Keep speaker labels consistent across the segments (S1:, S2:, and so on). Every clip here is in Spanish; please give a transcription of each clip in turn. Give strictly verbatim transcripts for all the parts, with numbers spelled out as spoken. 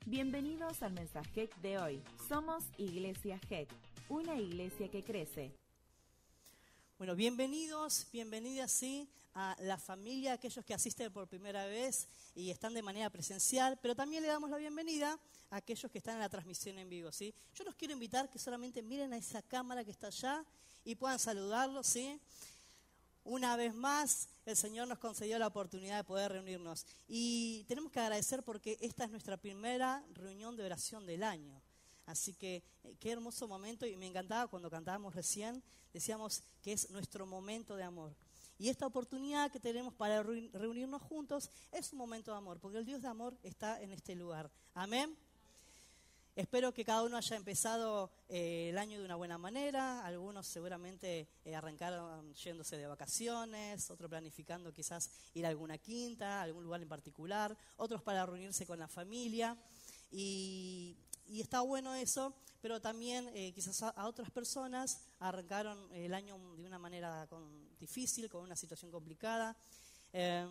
S1: Bienvenidos al mensaje de hoy. Somos Iglesia G E C, una iglesia que crece.
S2: Bueno, bienvenidos, bienvenidas sí, a la familia, aquellos que asisten por primera vez y están de manera presencial, pero también le damos la bienvenida a aquellos que están en la transmisión en vivo, ¿sí? Yo los quiero invitar que solamente miren a esa cámara que está allá y puedan saludarlos, ¿sí? Una vez más, el Señor nos concedió la oportunidad de poder reunirnos y tenemos que agradecer porque esta es nuestra primera reunión de oración del año. Así que eh, qué hermoso momento, y me encantaba cuando cantábamos recién, decíamos que es nuestro momento de amor. Y esta oportunidad que tenemos para reunirnos juntos es un momento de amor, porque el Dios de amor está en este lugar. Amén. Espero que cada uno haya empezado eh, el año de una buena manera. Algunos seguramente eh, arrancaron yéndose de vacaciones, otros planificando quizás ir a alguna quinta, a algún lugar en particular, otros para reunirse con la familia. Y, y está bueno eso, pero también eh, quizás a, a otras personas arrancaron el año de una manera con, difícil, con una situación complicada. Eh,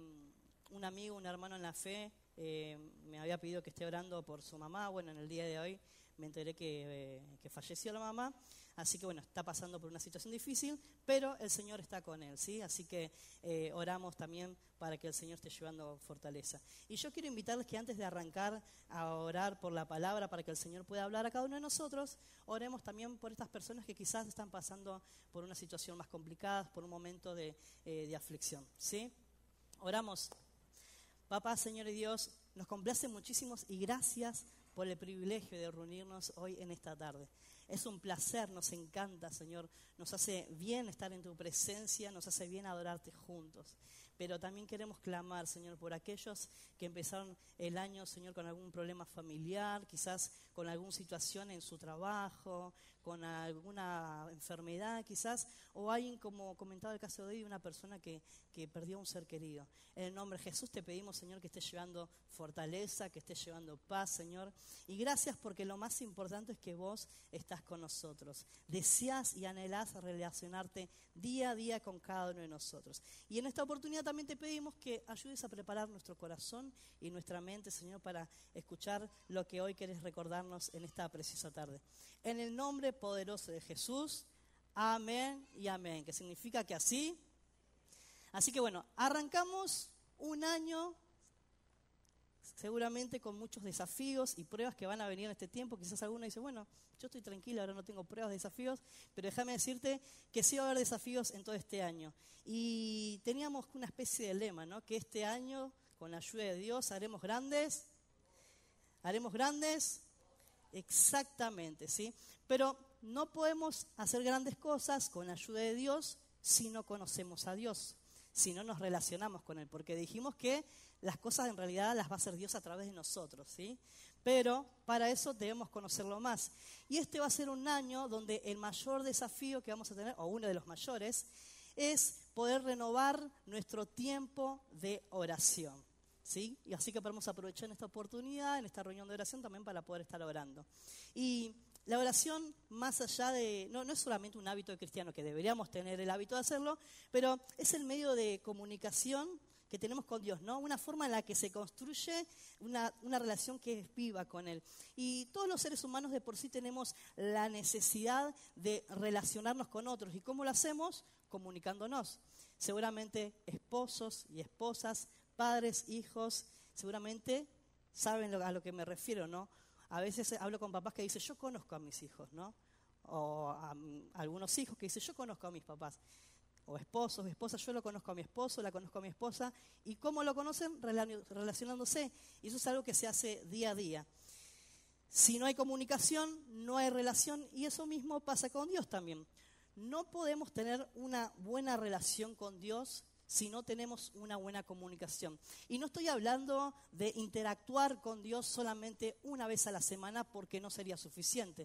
S2: un amigo, un hermano en la fe, eh, me había pedido que esté orando por su mamá. Bueno, en el día de hoy me enteré que, eh, que falleció la mamá, así que bueno, está pasando por una situación difícil, pero el Señor está con él, ¿sí? Así que eh, oramos también para que el Señor esté llevando fortaleza. Y yo quiero invitarles que antes de arrancar a orar por la palabra, para que el Señor pueda hablar a cada uno de nosotros, oremos también por estas personas que quizás están pasando por una situación más complicada, por un momento de, eh, de aflicción, ¿sí? Oramos. Papá, Señor y Dios, nos complace muchísimo y gracias por el privilegio de reunirnos hoy en esta tarde. Es un placer, nos encanta, Señor. Nos hace bien estar en tu presencia, nos hace bien adorarte juntos. Pero también queremos clamar, Señor, por aquellos que empezaron el año, Señor, con algún problema familiar, quizás con alguna situación en su trabajo, con alguna enfermedad quizás, o alguien, como comentaba el caso de hoy, una persona que, que perdió a un ser querido. En el nombre de Jesús te pedimos, Señor, que estés llevando fortaleza, que estés llevando paz, Señor. Y gracias porque lo más importante es que vos estás con nosotros. Deseás y anhelás relacionarte día a día con cada uno de nosotros. Y en esta oportunidad también te pedimos que ayudes a preparar nuestro corazón y nuestra mente, Señor, para escuchar lo que hoy querés recordarnos en esta preciosa tarde. En el nombre poderoso de Jesús, amén y amén, que significa que así. Así que bueno, arrancamos un año seguramente con muchos desafíos y pruebas que van a venir en este tiempo. Quizás alguno dice, bueno, yo estoy tranquila, ahora no tengo pruebas, desafíos, pero déjame decirte que sí va a haber desafíos en todo este año. Y teníamos una especie de lema, ¿no? Que este año, con la ayuda de Dios, haremos grandes, haremos grandes, exactamente, ¿sí? Pero no podemos hacer grandes cosas con la ayuda de Dios si no conocemos a Dios, si no nos relacionamos con Él, porque dijimos que las cosas en realidad las va a hacer Dios a través de nosotros, ¿sí? Pero para eso debemos conocerlo más. Y este va a ser un año donde el mayor desafío que vamos a tener, o uno de los mayores, es poder renovar nuestro tiempo de oración, ¿sí? Y así que podemos aprovechar en esta oportunidad, en esta reunión de oración también para poder estar orando. Y la oración, más allá de, no, no es solamente un hábito de cristiano, que deberíamos tener el hábito de hacerlo, pero es el medio de comunicación que tenemos con Dios, ¿no? Una forma en la que se construye una, una relación que es viva con Él. Y todos los seres humanos de por sí tenemos la necesidad de relacionarnos con otros. ¿Y cómo lo hacemos? Comunicándonos. Seguramente esposos y esposas, padres, hijos, seguramente saben a lo que me refiero, ¿no? A veces hablo con papás que dicen, yo conozco a mis hijos, ¿no? O a, a algunos hijos que dicen, yo conozco a mis papás. O esposos, esposas, yo lo conozco a mi esposo, la conozco a mi esposa. ¿Y cómo lo conocen? Relacionándose. Y eso es algo que se hace día a día. Si no hay comunicación, no hay relación. Y eso mismo pasa con Dios también. No podemos tener una buena relación con Dios si no tenemos una buena comunicación. Y no estoy hablando de interactuar con Dios solamente una vez a la semana, porque no sería suficiente.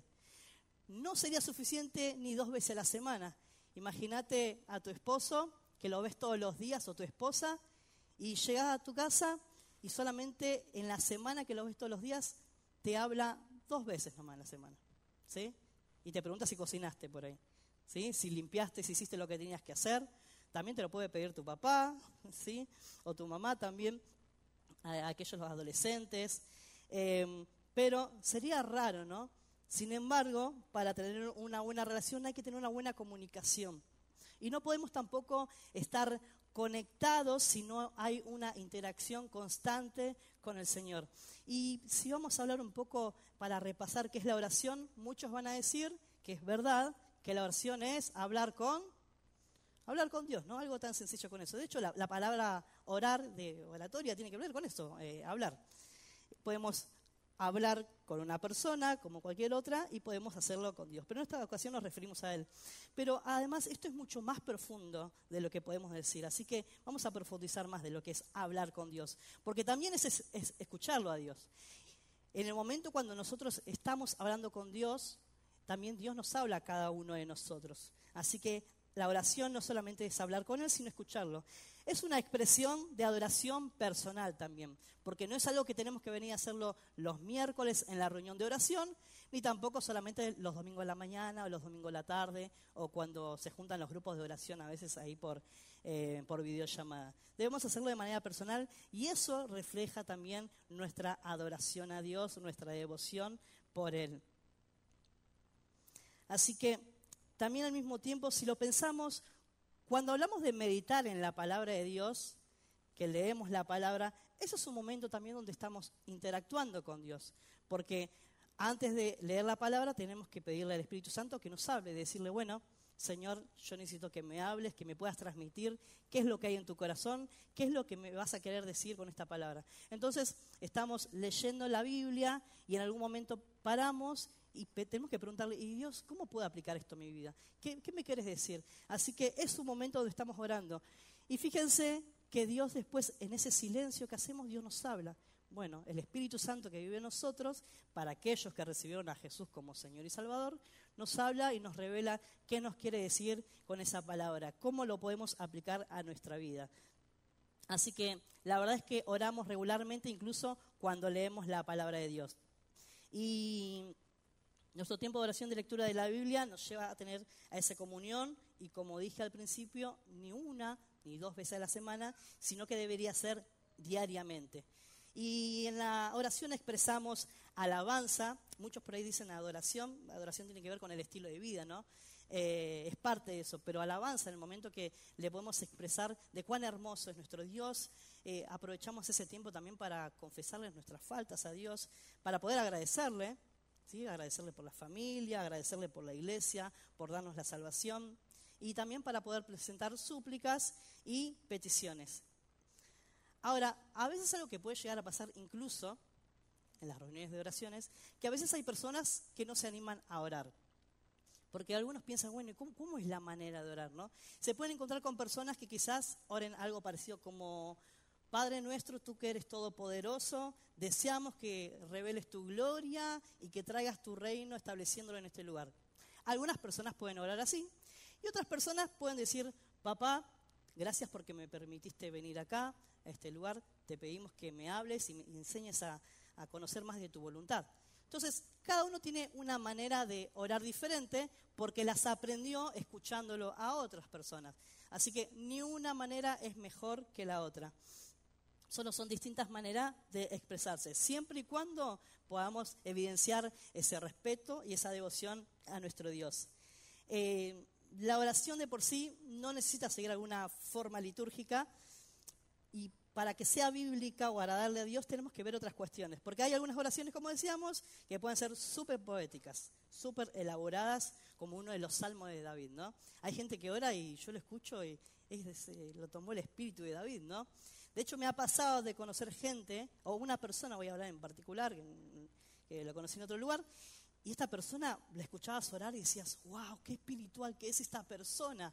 S2: No sería suficiente ni dos veces a la semana. Imagínate a tu esposo, que lo ves todos los días, o tu esposa, y llegas a tu casa y solamente en la semana que lo ves todos los días, te habla dos veces nomás en la semana, ¿sí? Y te pregunta si cocinaste por ahí, ¿sí? Si limpiaste, si hiciste lo que tenías que hacer. También te lo puede pedir tu papá, ¿sí? O tu mamá también, a aquellos los adolescentes. Eh, pero sería raro, ¿no? Sin embargo, para tener una buena relación hay que tener una buena comunicación. Y no podemos tampoco estar conectados si no hay una interacción constante con el Señor. Y si vamos a hablar un poco para repasar qué es la oración, muchos van a decir que es verdad que la oración es hablar con, hablar con Dios, ¿no? Algo tan sencillo con eso. De hecho, la, la palabra orar de oratoria tiene que ver con esto, eh, hablar. Podemos hablar con una persona como cualquier otra y podemos hacerlo con Dios. Pero en esta ocasión nos referimos a Él. Pero además esto es mucho más profundo de lo que podemos decir. Así que vamos a profundizar más de lo que es hablar con Dios. Porque también es, es, es escucharlo a Dios. En el momento cuando nosotros estamos hablando con Dios, también Dios nos habla a cada uno de nosotros. Así que la oración no solamente es hablar con Él, sino escucharlo. Es una expresión de adoración personal también, porque no es algo que tenemos que venir a hacerlo los miércoles en la reunión de oración, ni tampoco solamente los domingos de la mañana o los domingos de la tarde, o cuando se juntan los grupos de oración a veces ahí por, eh, por videollamada. Debemos hacerlo de manera personal y eso refleja también nuestra adoración a Dios, nuestra devoción por Él. Así que también al mismo tiempo, si lo pensamos, cuando hablamos de meditar en la palabra de Dios, que leemos la palabra, eso es un momento también donde estamos interactuando con Dios. Porque antes de leer la palabra tenemos que pedirle al Espíritu Santo que nos hable, decirle, bueno, Señor, yo necesito que me hables, que me puedas transmitir qué es lo que hay en tu corazón, qué es lo que me vas a querer decir con esta palabra. Entonces, estamos leyendo la Biblia y en algún momento paramos y pe- tenemos que preguntarle, ¿y Dios, cómo puedo aplicar esto a mi vida? ¿Qué, qué me quieres decir? Así que es un momento donde estamos orando. Y fíjense que Dios después, en ese silencio que hacemos, Dios nos habla. Bueno, el Espíritu Santo que vive en nosotros, para aquellos que recibieron a Jesús como Señor y Salvador, nos habla y nos revela qué nos quiere decir con esa palabra, cómo lo podemos aplicar a nuestra vida. Así que la verdad es que oramos regularmente, incluso cuando leemos la palabra de Dios. Y nuestro tiempo de oración de lectura de la Biblia nos lleva a tener a esa comunión y, como dije al principio, ni una ni dos veces a la semana, sino que debería ser diariamente. Y en la oración expresamos alabanza. Muchos por ahí dicen adoración. Adoración tiene que ver con el estilo de vida, ¿no? Eh, es parte de eso, pero alabanza en el momento que le podemos expresar de cuán hermoso es nuestro Dios. Eh, aprovechamos ese tiempo también para confesarle nuestras faltas a Dios, para poder agradecerle, ¿sí? Agradecerle por la familia, agradecerle por la iglesia, por darnos la salvación, y también para poder presentar súplicas y peticiones. Ahora, a veces algo que puede llegar a pasar incluso en las reuniones de oraciones, que a veces hay personas que no se animan a orar. Porque algunos piensan, bueno, ¿cómo, cómo es la manera de orar, no? Se pueden encontrar con personas que quizás oren algo parecido como, Padre nuestro, tú que eres todopoderoso, deseamos que reveles tu gloria y que traigas tu reino estableciéndolo en este lugar. Algunas personas pueden orar así y otras personas pueden decir, papá, gracias porque me permitiste venir acá, a este lugar, te pedimos que me hables y me enseñes a, a conocer más de tu voluntad. Entonces, cada uno tiene una manera de orar diferente porque las aprendió escuchándolo a otras personas. Así que ni una manera es mejor que la otra. Solo son distintas maneras de expresarse, siempre y cuando podamos evidenciar ese respeto y esa devoción a nuestro Dios. Eh, la oración de por sí no necesita seguir alguna forma litúrgica, y para que sea bíblica o agradable a Dios tenemos que ver otras cuestiones. Porque hay algunas oraciones, como decíamos, que pueden ser súper poéticas, súper elaboradas, como uno de los salmos de David, ¿no? Hay gente que ora y yo lo escucho y es, eh, lo tomó el espíritu de David, ¿no? De hecho, me ha pasado de conocer gente, o una persona, voy a hablar en particular, que, que lo conocí en otro lugar, y esta persona la escuchabas orar y decías, wow, qué espiritual que es esta persona.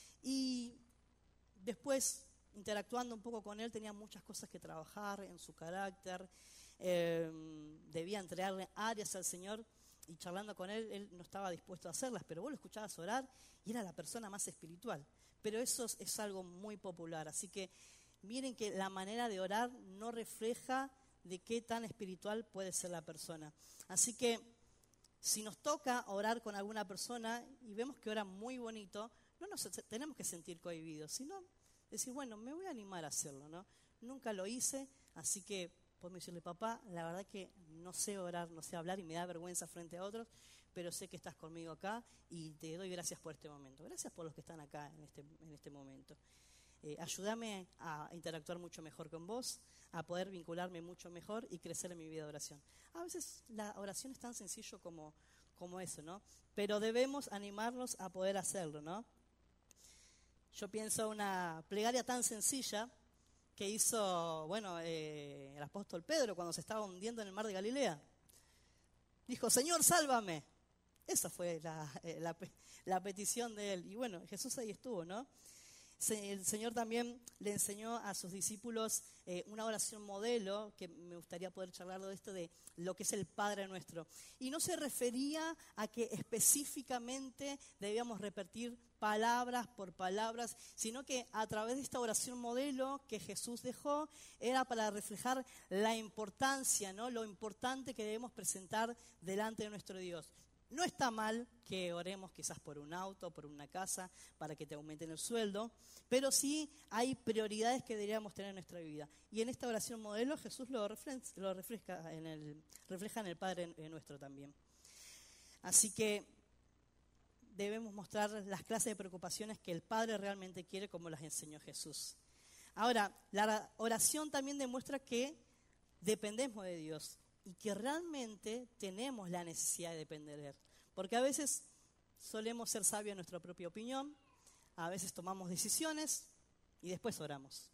S2: Y después, interactuando un poco con él, tenía muchas cosas que trabajar en su carácter, eh, debía entregarle áreas al Señor, y charlando con él, él no estaba dispuesto a hacerlas, pero vos lo escuchabas orar y era la persona más espiritual. Pero eso es, es algo muy popular, así que miren que la manera de orar no refleja de qué tan espiritual puede ser la persona. Así que si nos toca orar con alguna persona y vemos que ora muy bonito, no nos tenemos que sentir cohibidos, sino decir, bueno, me voy a animar a hacerlo, ¿no? Nunca lo hice, así que podemos decirle, papá, la verdad que no sé orar, no sé hablar y me da vergüenza frente a otros, pero sé que estás conmigo acá y te doy gracias por este momento. Gracias por los que están acá en este, en este momento. Eh, ayúdame a interactuar mucho mejor con vos, a poder vincularme mucho mejor y crecer en mi vida de oración. A veces la oración es tan sencillo como, como eso, ¿no? Pero debemos animarnos a poder hacerlo, ¿no? Yo pienso una plegaria tan sencilla que hizo, bueno, eh, el apóstol Pedro cuando se estaba hundiendo en el mar de Galilea. Dijo, Señor, sálvame. Esa fue la, eh, la, la petición de él. Y bueno, Jesús ahí estuvo, ¿no? El Señor también le enseñó a sus discípulos eh, una oración modelo, que me gustaría poder charlar de esto, de lo que es el Padre Nuestro. Y no se refería a que específicamente debíamos repetir palabras por palabras, sino que a través de esta oración modelo que Jesús dejó, era para reflejar la importancia, ¿no? Lo importante que debemos presentar delante de nuestro Dios. No está mal que oremos quizás por un auto, por una casa, para que te aumenten el sueldo, pero sí hay prioridades que deberíamos tener en nuestra vida. Y en esta oración modelo Jesús lo, refleja, lo refleja, en el, refleja en el Padre Nuestro también. Así que debemos mostrar las clases de preocupaciones que el Padre realmente quiere, como las enseñó Jesús. Ahora, la oración también demuestra que dependemos de Dios y que realmente tenemos la necesidad de depender de Él. Porque a veces solemos ser sabios en nuestra propia opinión, a veces tomamos decisiones y después oramos.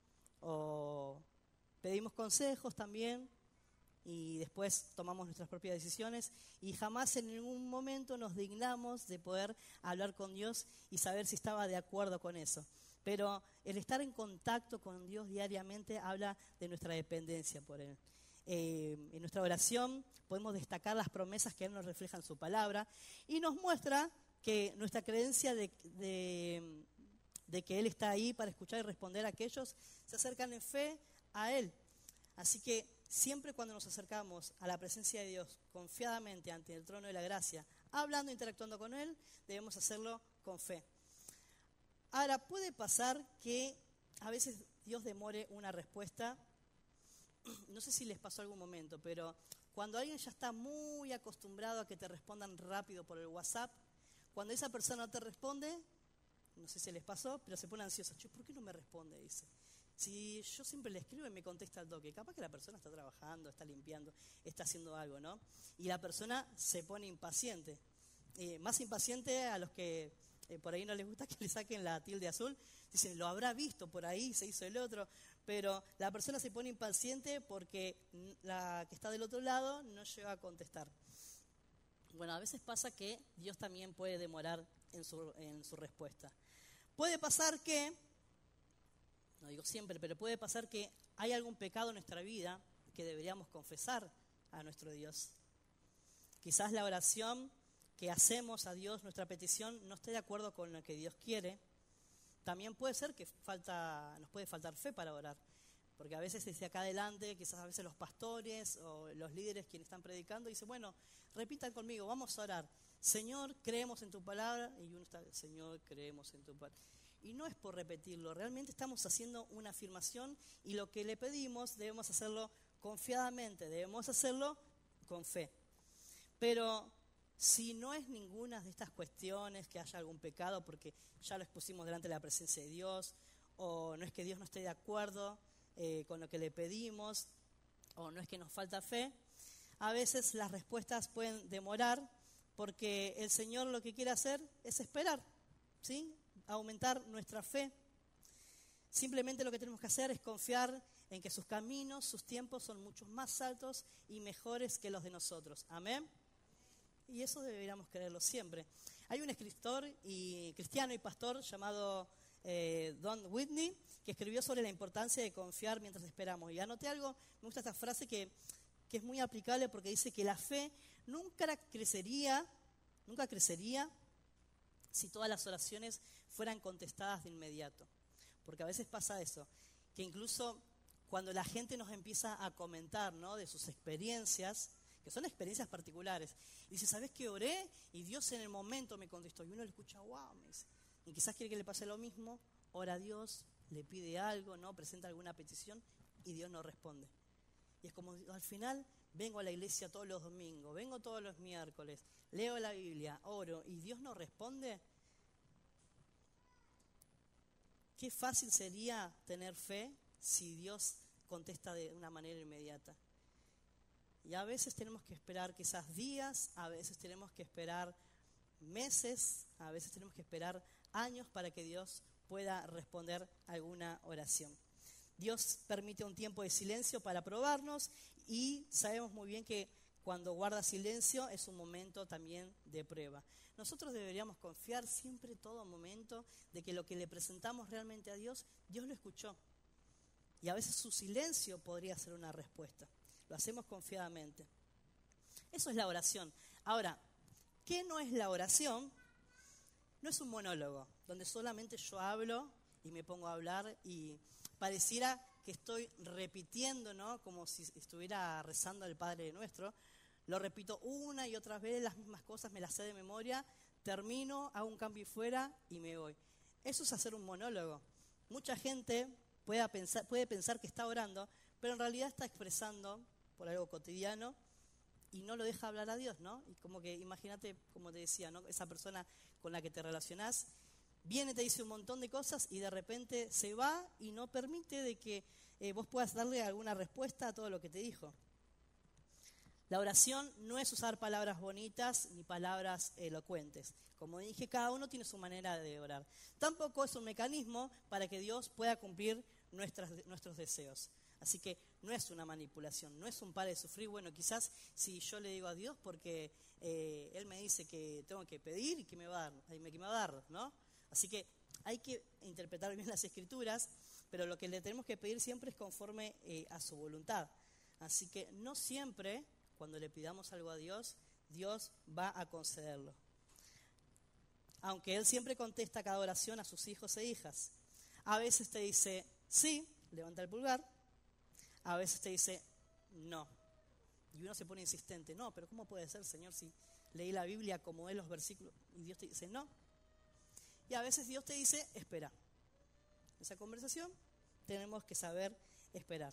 S2: O pedimos consejos también y después tomamos nuestras propias decisiones y jamás en ningún momento nos dignamos de poder hablar con Dios y saber si estaba de acuerdo con eso. Pero el estar en contacto con Dios diariamente habla de nuestra dependencia por Él. Eh, en nuestra oración podemos destacar las promesas que Él nos refleja en su palabra y nos muestra que nuestra creencia de, de, de que Él está ahí para escuchar y responder a aquellos se acercan en fe a Él. Así que siempre cuando nos acercamos a la presencia de Dios confiadamente ante el trono de la gracia, hablando, interactuando con Él, debemos hacerlo con fe. Ahora, puede pasar que a veces Dios demore una respuesta. No sé si les pasó algún momento, pero cuando alguien ya está muy acostumbrado a que te respondan rápido por el WhatsApp, cuando esa persona no te responde, no sé si les pasó, pero se pone ansiosa. Che, ¿por qué no me responde? Dice. Si yo siempre le escribo y me contesta al toque, capaz que la persona está trabajando, está limpiando, está haciendo algo, ¿no? Y la persona se pone impaciente. Eh, más impaciente a los que eh, por ahí no les gusta que le saquen la tilde azul. Dicen, lo habrá visto por ahí, se hizo el otro. Pero la persona se pone impaciente porque la que está del otro lado no llega a contestar. Bueno, a veces pasa que Dios también puede demorar en su, en su respuesta. Puede pasar que, no digo siempre, pero puede pasar que hay algún pecado en nuestra vida que deberíamos confesar a nuestro Dios. Quizás la oración que hacemos a Dios, nuestra petición, no esté de acuerdo con lo que Dios quiere. También puede ser que falta, nos puede faltar fe para orar, porque a veces desde acá adelante, quizás a veces los pastores o los líderes quienes están predicando, dicen, bueno, repitan conmigo, vamos a orar. Señor, creemos en tu palabra, y uno está, Señor, creemos en tu palabra. Y no es por repetirlo, realmente estamos haciendo una afirmación y lo que le pedimos debemos hacerlo confiadamente, debemos hacerlo con fe. Pero si no es ninguna de estas cuestiones, que haya algún pecado, porque ya lo expusimos delante de la presencia de Dios, o no es que Dios no esté de acuerdo eh, con lo que le pedimos, o no es que nos falta fe, a veces las respuestas pueden demorar, porque el Señor lo que quiere hacer es esperar, ¿sí? Aumentar nuestra fe. Simplemente lo que tenemos que hacer es confiar en que sus caminos, sus tiempos son mucho más altos y mejores que los de nosotros. Amén. Y eso deberíamos creerlo siempre. Hay un escritor y cristiano y pastor llamado eh, Don Whitney que escribió sobre la importancia de confiar mientras esperamos. Y anoté algo, me gusta esta frase que, que es muy aplicable porque dice que la fe nunca crecería, nunca crecería si todas las oraciones fueran contestadas de inmediato. Porque a veces pasa eso, que incluso cuando la gente nos empieza a comentar, ¿no?, de sus experiencias, que son experiencias particulares. Y dice, ¿sabes qué? Oré y Dios en el momento me contestó. Y uno le escucha, wow, me dice. Y quizás quiere que le pase lo mismo, ora a Dios, le pide algo, ¿no? Presenta alguna petición y Dios no responde. Y es como al final vengo a la iglesia todos los domingos, vengo todos los miércoles, leo la Biblia, oro y Dios no responde. Qué fácil sería tener fe si Dios contesta de una manera inmediata. Y a veces tenemos que esperar quizás días, a veces tenemos que esperar meses, a veces tenemos que esperar años para que Dios pueda responder alguna oración. Dios permite un tiempo de silencio para probarnos y sabemos muy bien que cuando guarda silencio es un momento también de prueba. Nosotros deberíamos confiar siempre, todo momento, de que lo que le presentamos realmente a Dios, Dios lo escuchó. Y a veces su silencio podría ser una respuesta. Lo hacemos confiadamente. Eso es la oración. Ahora, ¿qué no es la oración? No es un monólogo, donde solamente yo hablo y me pongo a hablar y pareciera que estoy repitiendo, ¿no? Como si estuviera rezando el Padre Nuestro. Lo repito una y otra vez, las mismas cosas, me las sé de memoria, termino, hago un cambio y fuera y me voy. Eso es hacer un monólogo. Mucha gente puede pensar, puede pensar que está orando, pero en realidad está expresando por algo cotidiano y no lo deja hablar a Dios, ¿no? Y como que imagínate, como te decía, ¿no? Esa persona con la que te relacionás viene, te dice un montón de cosas y de repente se va y no permite de que eh, vos puedas darle alguna respuesta a todo lo que te dijo. La oración no es usar palabras bonitas ni palabras elocuentes. Como dije, cada uno tiene su manera de orar. Tampoco es un mecanismo para que Dios pueda cumplir nuestras, nuestros deseos. Así que no es una manipulación, no es un para de sufrir. Bueno, quizás si yo le digo a Dios porque eh, Él me dice que tengo que pedir y que me va a dar, que me va a dar, ¿no? Así que hay que interpretar bien las Escrituras, pero lo que le tenemos que pedir siempre es conforme eh, a su voluntad. Así que no siempre, cuando le pidamos algo a Dios, Dios va a concederlo. Aunque Él siempre contesta cada oración a sus hijos e hijas. A veces te dice sí, levanta el pulgar. A veces te dice no. Y uno se pone insistente. No, pero ¿cómo puede ser, Señor, si leí la Biblia como es los versículos? Y Dios te dice no. Y a veces Dios te dice espera. Esa conversación tenemos que saber esperar.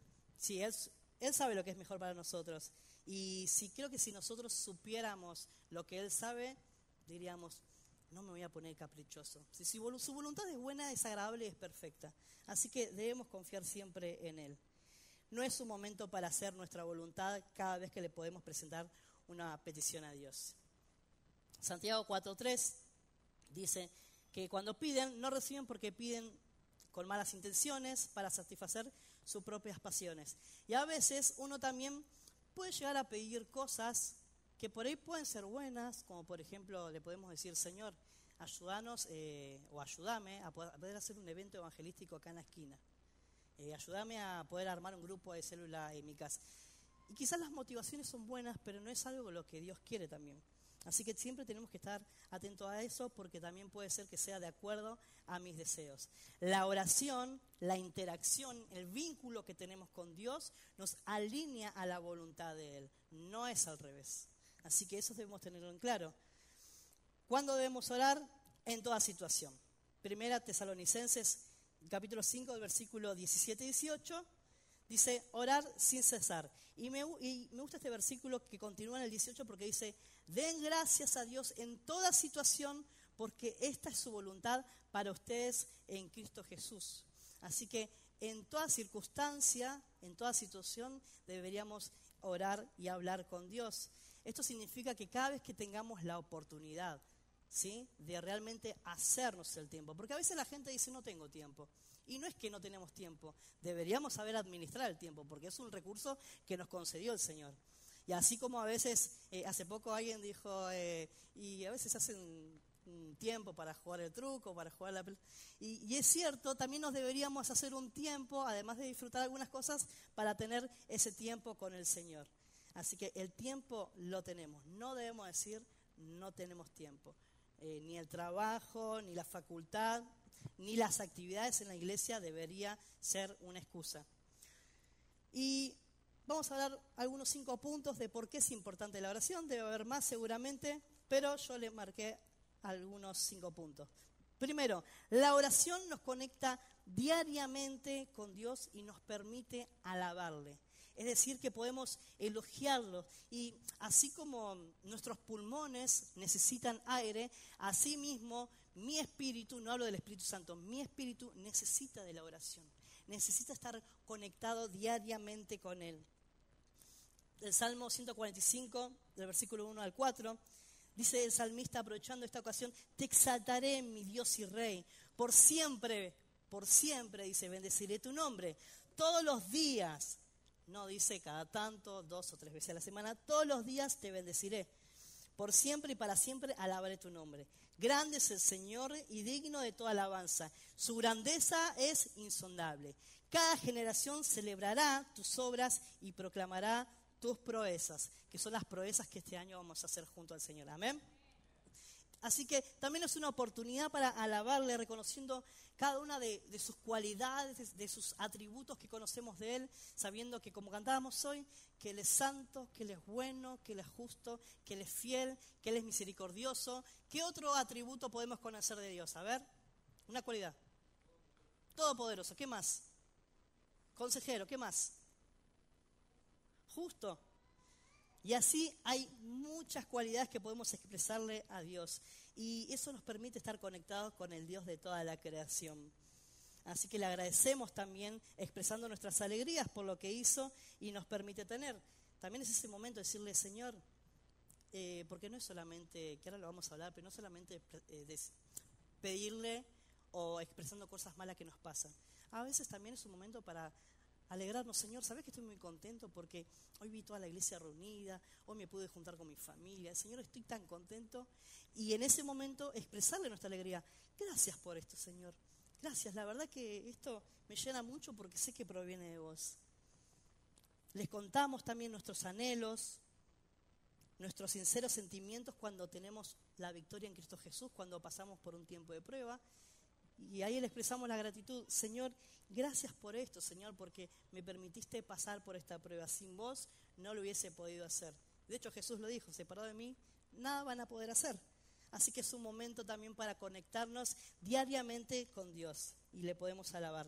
S2: Si Él, Él sabe lo que es mejor para nosotros. Y si creo que si nosotros supiéramos lo que Él sabe, diríamos, no me voy a poner caprichoso. Si su, su voluntad es buena, es agradable y es perfecta. Así que debemos confiar siempre en Él. No es un momento para hacer nuestra voluntad cada vez que le podemos presentar una petición a Dios. Santiago cuatro tres dice que cuando piden, no reciben porque piden con malas intenciones para satisfacer sus propias pasiones. Y a veces uno también puede llegar a pedir cosas que por ahí pueden ser buenas, como por ejemplo le podemos decir, Señor, ayúdanos eh, o ayúdame a poder, a poder hacer un evento evangelístico acá en la esquina. Eh, ayúdame a poder armar un grupo de célula en mi casa. Y quizás las motivaciones son buenas, pero no es algo lo que Dios quiere también. Así que siempre tenemos que estar atentos a eso porque también puede ser que sea de acuerdo a mis deseos. La oración, la interacción, el vínculo que tenemos con Dios nos alinea a la voluntad de Él. No es al revés. Así que eso debemos tenerlo en claro. ¿Cuándo debemos orar? En toda situación. Primera Tesalonicenses, capítulo cinco, versículo diecisiete y dieciocho, dice, orar sin cesar. Y me, y me gusta este versículo que continúa en el dieciocho porque dice, den gracias a Dios en toda situación porque esta es su voluntad para ustedes en Cristo Jesús. Así que en toda circunstancia, en toda situación deberíamos orar y hablar con Dios. Esto significa que cada vez que tengamos la oportunidad, ¿sí?, de realmente hacernos el tiempo, porque a veces la gente dice no tengo tiempo, y no es que no tenemos tiempo, deberíamos saber administrar el tiempo, porque es un recurso que nos concedió el Señor. Y así como a veces, eh, hace poco alguien dijo, eh, y a veces hacen un tiempo para jugar el truco, para jugar la pelota, y, y es cierto, también nos deberíamos hacer un tiempo, además de disfrutar algunas cosas, para tener ese tiempo con el Señor. Así que el tiempo lo tenemos, no debemos decir no tenemos tiempo. Eh, ni el trabajo, ni la facultad, ni las actividades en la iglesia debería ser una excusa. Y vamos a dar algunos cinco puntos de por qué es importante la oración. Debe haber más seguramente, pero yo le marqué algunos cinco puntos. Primero, la oración nos conecta diariamente con Dios y nos permite alabarle. Es decir, que podemos elogiarlo. Y así como nuestros pulmones necesitan aire, así mismo mi espíritu, no hablo del Espíritu Santo, mi espíritu necesita de la oración. Necesita estar conectado diariamente con Él. El Salmo ciento cuarenta y cinco, del versículo uno al cuatro, dice el salmista, aprovechando esta ocasión, te exaltaré, mi Dios y Rey, por siempre, por siempre, dice, bendeciré tu nombre. Todos los días, no dice cada tanto, dos o tres veces a la semana, todos los días te bendeciré. Por siempre y para siempre alabaré tu nombre. Grande es el Señor y digno de toda alabanza. Su grandeza es insondable. Cada generación celebrará tus obras y proclamará tus proezas, que son las proezas que este año vamos a hacer junto al Señor. Amén. Así que también es una oportunidad para alabarle, reconociendo cada una de, de sus cualidades, de, de sus atributos que conocemos de Él, sabiendo que, como cantábamos hoy, que Él es santo, que Él es bueno, que Él es justo, que Él es fiel, que Él es misericordioso. ¿Qué otro atributo podemos conocer de Dios? A ver, una cualidad. Todopoderoso, ¿qué más? Consejero, ¿qué más? Justo. Y así hay muchas cualidades que podemos expresarle a Dios. Y eso nos permite estar conectados con el Dios de toda la creación. Así que le agradecemos también expresando nuestras alegrías por lo que hizo y nos permite tener. También es ese momento de decirle, Señor, eh, porque no es solamente, que ahora lo vamos a hablar, pero no solamente eh, de pedirle o expresando cosas malas que nos pasan. A veces también es un momento para alegrarnos. Señor, ¿sabes que estoy muy contento porque hoy vi toda la iglesia reunida, hoy me pude juntar con mi familia? Señor, estoy tan contento. Y en ese momento expresarle nuestra alegría. Gracias por esto, Señor. Gracias, la verdad que esto me llena mucho porque sé que proviene de vos. Les contamos también nuestros anhelos, nuestros sinceros sentimientos cuando tenemos la victoria en Cristo Jesús, cuando pasamos por un tiempo de prueba. Y ahí le expresamos la gratitud. Señor, gracias por esto, Señor, porque me permitiste pasar por esta prueba. Sin vos no lo hubiese podido hacer. De hecho, Jesús lo dijo, separado de mí, nada van a poder hacer. Así que es un momento también para conectarnos diariamente con Dios y le podemos alabar.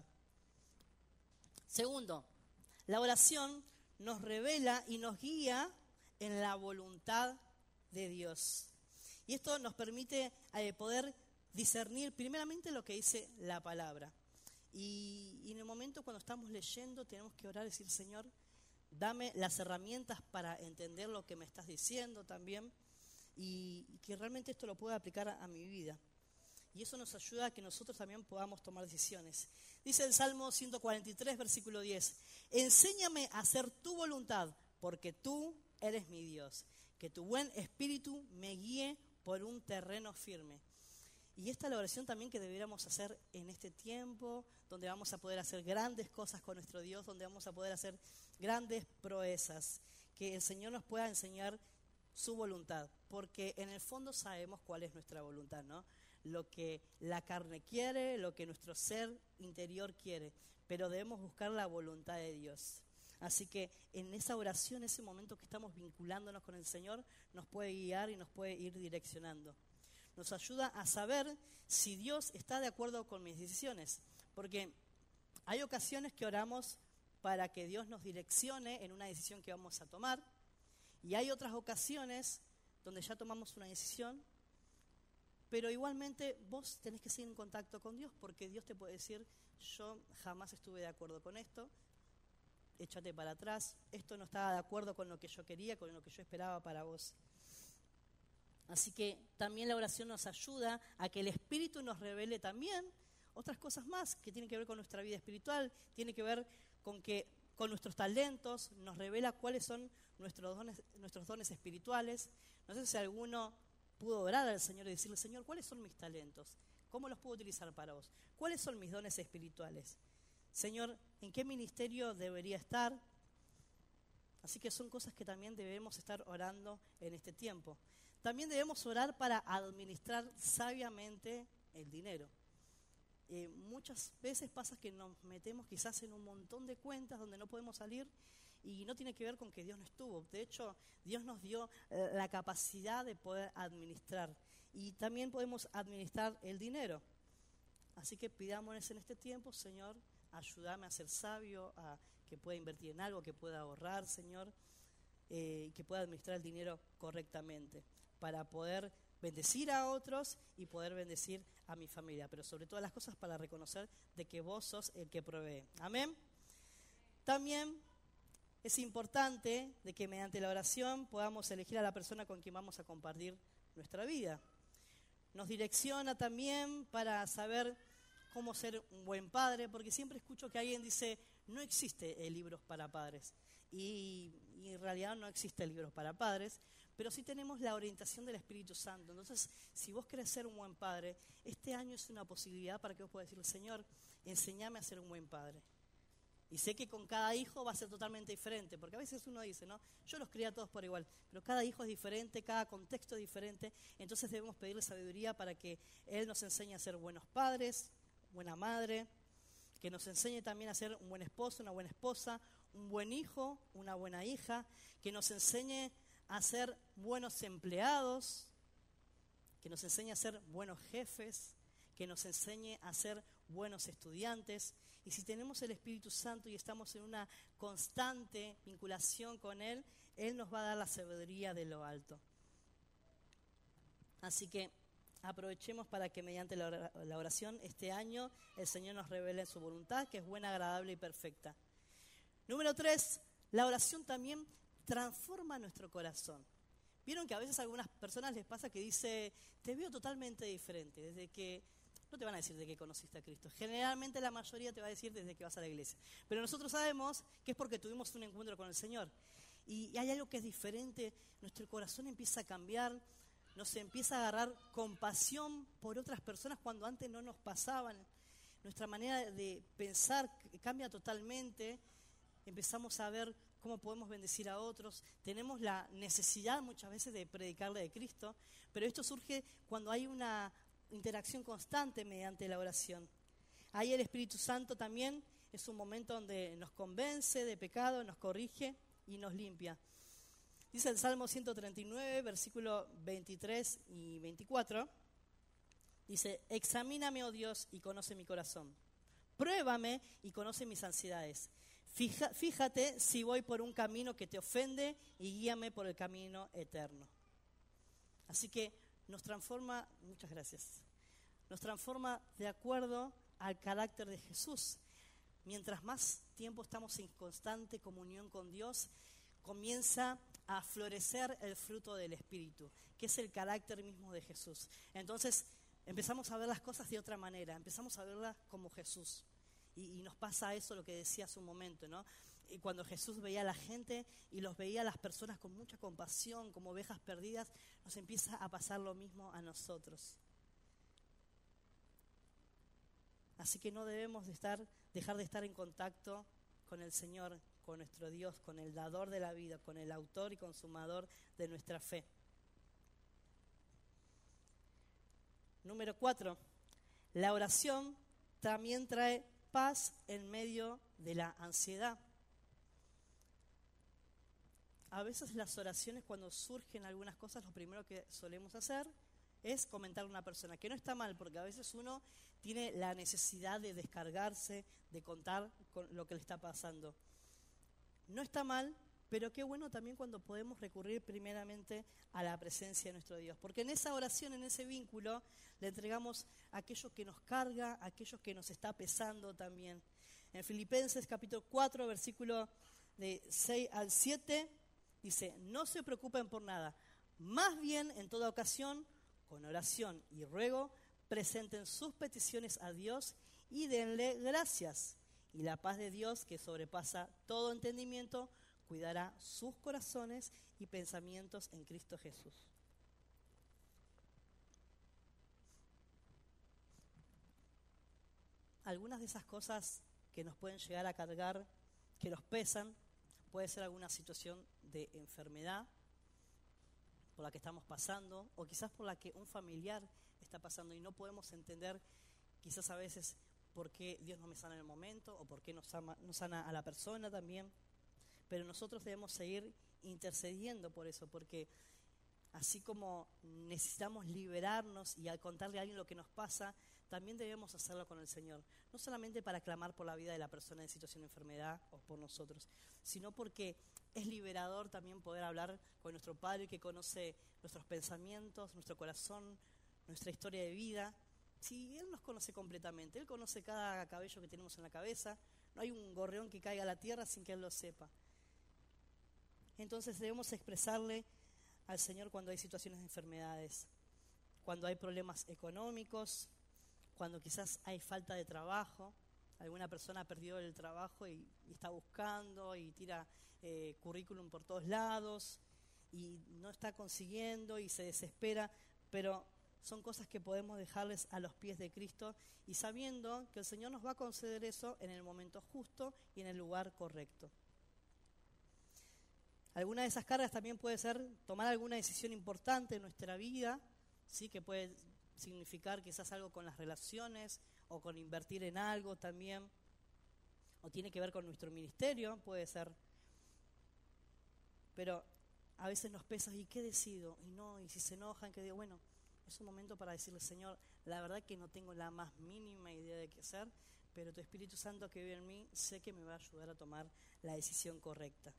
S2: Segundo, la oración nos revela y nos guía en la voluntad de Dios. Y esto nos permite eh, poder discernir primeramente lo que dice la palabra. Y, y en el momento cuando estamos leyendo tenemos que orar y decir, Señor, dame las herramientas para entender lo que me estás diciendo también y, y que realmente esto lo pueda aplicar a, a mi vida. Y eso nos ayuda a que nosotros también podamos tomar decisiones. Dice el Salmo ciento cuarenta y tres, versículo diez, enséñame a hacer tu voluntad, porque tú eres mi Dios. Que tu buen espíritu me guíe por un terreno firme. Y esta es la oración también que deberíamos hacer en este tiempo, donde vamos a poder hacer grandes cosas con nuestro Dios, donde vamos a poder hacer grandes proezas. Que el Señor nos pueda enseñar su voluntad, porque en el fondo sabemos cuál es nuestra voluntad, ¿no? Lo que la carne quiere, lo que nuestro ser interior quiere, pero debemos buscar la voluntad de Dios. Así que en esa oración, ese momento que estamos vinculándonos con el Señor, nos puede guiar y nos puede ir direccionando. Nos ayuda a saber si Dios está de acuerdo con mis decisiones, porque hay ocasiones que oramos para que Dios nos direccione en una decisión que vamos a tomar, y hay otras ocasiones donde ya tomamos una decisión, pero igualmente vos tenés que seguir en contacto con Dios, porque Dios te puede decir, yo jamás estuve de acuerdo con esto, échate para atrás, esto no estaba de acuerdo con lo que yo quería, con lo que yo esperaba para vos. Así que también la oración nos ayuda a que el Espíritu nos revele también otras cosas más que tienen que ver con nuestra vida espiritual, tiene que ver con que con nuestros talentos, nos revela cuáles son nuestros dones, nuestros dones espirituales. No sé si alguno pudo orar al Señor y decirle, Señor, ¿cuáles son mis talentos? ¿Cómo los puedo utilizar para vos? ¿Cuáles son mis dones espirituales? Señor, ¿en qué ministerio debería estar? Así que son cosas que también debemos estar orando en este tiempo. También debemos orar para administrar sabiamente el dinero. Eh, muchas veces pasa que nos metemos quizás en un montón de cuentas donde no podemos salir y no tiene que ver con que Dios no estuvo. De hecho, Dios nos dio eh, la capacidad de poder administrar y también podemos administrar el dinero. Así que pidámonos en este tiempo, Señor, ayúdame a ser sabio, a que que pueda invertir en algo, que pueda ahorrar, Señor, eh, que pueda administrar el dinero correctamente para poder bendecir a otros y poder bendecir a mi familia, pero sobre todas las cosas para reconocer de que vos sos el que provee. Amén. También es importante de que mediante la oración podamos elegir a la persona con quien vamos a compartir nuestra vida. Nos direcciona también para saber cómo ser un buen padre, porque siempre escucho que alguien dice, no existe eh, libros para padres. Y, y en realidad no existe libros para padres, pero sí tenemos la orientación del Espíritu Santo. Entonces, si vos querés ser un buen padre, este año es una posibilidad para que vos puedas decirle, Señor, enséñame a ser un buen padre. Y sé que con cada hijo va a ser totalmente diferente, porque a veces uno dice, ¿no? Yo los crié a todos por igual, pero cada hijo es diferente, cada contexto es diferente, entonces debemos pedirle sabiduría para que Él nos enseñe a ser buenos padres, buena madre, que nos enseñe también a ser un buen esposo, una buena esposa, un buen hijo, una buena hija, que nos enseñe a ser buenos empleados, que nos enseñe a ser buenos jefes, que nos enseñe a ser buenos estudiantes. Y si tenemos el Espíritu Santo y estamos en una constante vinculación con Él, Él nos va a dar la sabiduría de lo alto. Así que aprovechemos para que mediante la oración este año el Señor nos revele su voluntad, que es buena, agradable y perfecta. Número tres, la oración también transforma nuestro corazón. Vieron que a veces a algunas personas les pasa que dice, te veo totalmente diferente, desde que, no te van a decir de que conociste a Cristo, generalmente la mayoría te va a decir desde que vas a la iglesia, pero nosotros sabemos que es porque tuvimos un encuentro con el Señor, y, y hay algo que es diferente, nuestro corazón empieza a cambiar, nos empieza a agarrar compasión por otras personas cuando antes no nos pasaban, nuestra manera de pensar cambia totalmente, empezamos a ver cómo podemos bendecir a otros, tenemos la necesidad muchas veces de predicarle de Cristo, pero esto surge cuando hay una interacción constante mediante la oración. Ahí el Espíritu Santo también es un momento donde nos convence de pecado, nos corrige y nos limpia. Dice el Salmo ciento treinta y nueve, versículo veintitrés y veinticuatro, dice, examíname, oh Dios, y conoce mi corazón. Pruébame y conoce mis ansiedades. Fija, fíjate si voy por un camino que te ofende y guíame por el camino eterno. Así que nos transforma, muchas gracias, nos transforma de acuerdo al carácter de Jesús. Mientras más tiempo estamos en constante comunión con Dios, comienza a florecer el fruto del Espíritu, que es el carácter mismo de Jesús. Entonces empezamos a ver las cosas de otra manera, empezamos a verlas como Jesús. Y, y nos pasa eso, lo que decía hace un momento, ¿no? Y cuando Jesús veía a la gente y los veía a las personas con mucha compasión, como ovejas perdidas, nos empieza a pasar lo mismo a nosotros. Así que no debemos de estar, dejar de estar en contacto con el Señor, con nuestro Dios, con el dador de la vida, con el autor y consumador de nuestra fe. Número cuatro, la oración también trae paz en medio de la ansiedad. A veces las oraciones, cuando surgen algunas cosas, lo primero que solemos hacer es comentarle a una persona, que no está mal, porque a veces uno tiene la necesidad de descargarse, de contar con lo que le está pasando. No está mal, pero qué bueno también cuando podemos recurrir primeramente a la presencia de nuestro Dios, porque en esa oración, en ese vínculo, le entregamos aquello que nos carga, aquello que nos está pesando también. En Filipenses capítulo cuatro, versículo de seis al siete, dice, no se preocupen por nada, más bien en toda ocasión, con oración y ruego, presenten sus peticiones a Dios y denle gracias. Y la paz de Dios, que sobrepasa todo entendimiento, cuidará sus corazones y pensamientos en Cristo Jesús. Algunas de esas cosas que nos pueden llegar a cargar, que nos pesan, puede ser alguna situación de enfermedad por la que estamos pasando, o quizás por la que un familiar está pasando y no podemos entender quizás a veces por qué Dios no me sana en el momento, o por qué no sana, no sana a la persona también. Pero nosotros debemos seguir intercediendo por eso, porque así como necesitamos liberarnos y al contarle a alguien lo que nos pasa, también debemos hacerlo con el Señor. No solamente para clamar por la vida de la persona en situación de enfermedad o por nosotros, sino porque es liberador también poder hablar con nuestro Padre que conoce nuestros pensamientos, nuestro corazón, nuestra historia de vida. Si Él nos conoce completamente, Él conoce cada cabello que tenemos en la cabeza, no hay un gorrión que caiga a la tierra sin que Él lo sepa. Entonces debemos expresarle al Señor cuando hay situaciones de enfermedades, cuando hay problemas económicos, cuando quizás hay falta de trabajo, alguna persona perdió el trabajo y, y está buscando y tira eh, currículum por todos lados y no está consiguiendo y se desespera, pero son cosas que podemos dejarles a los pies de Cristo y sabiendo que el Señor nos va a conceder eso en el momento justo y en el lugar correcto. Alguna de esas cargas también puede ser tomar alguna decisión importante en nuestra vida, ¿sí? Que puede significar quizás algo con las relaciones o con invertir en algo también, o tiene que ver con nuestro ministerio, puede ser. Pero a veces nos pesa, ¿y qué decido? Y no, y si se enojan, que digo, bueno, es un momento para decirle, Señor, la verdad que no tengo la más mínima idea de qué hacer, pero tu Espíritu Santo que vive en mí, sé que me va a ayudar a tomar la decisión correcta.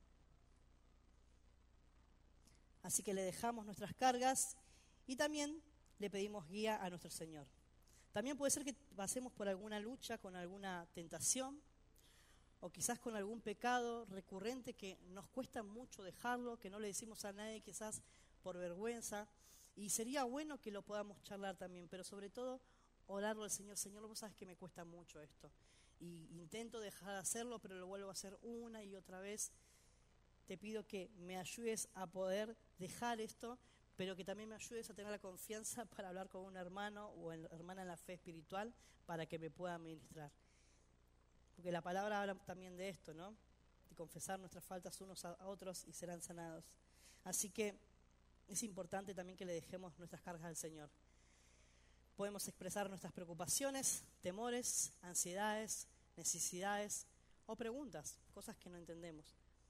S2: Así que le dejamos nuestras cargas y también le pedimos guía a nuestro Señor. También puede ser que pasemos por alguna lucha, con alguna tentación, o quizás con algún pecado recurrente que nos cuesta mucho dejarlo, que no le decimos a nadie quizás por vergüenza, y sería bueno que lo podamos charlar también, pero sobre todo orarlo al Señor. Señor, vos sabes que me cuesta mucho esto, y intento dejar de hacerlo, pero lo vuelvo a hacer una y otra vez. Te pido que me ayudes a poder dejar esto, pero que también me ayudes a tener la confianza para hablar con un hermano o hermana en la fe espiritual para que me pueda ministrar. Porque la palabra habla también de esto, ¿no? De confesar nuestras faltas unos a otros y serán sanados. Así que es importante también que le dejemos nuestras cargas al Señor. Podemos expresar nuestras preocupaciones, temores, ansiedades, necesidades o preguntas, cosas que no entendemos.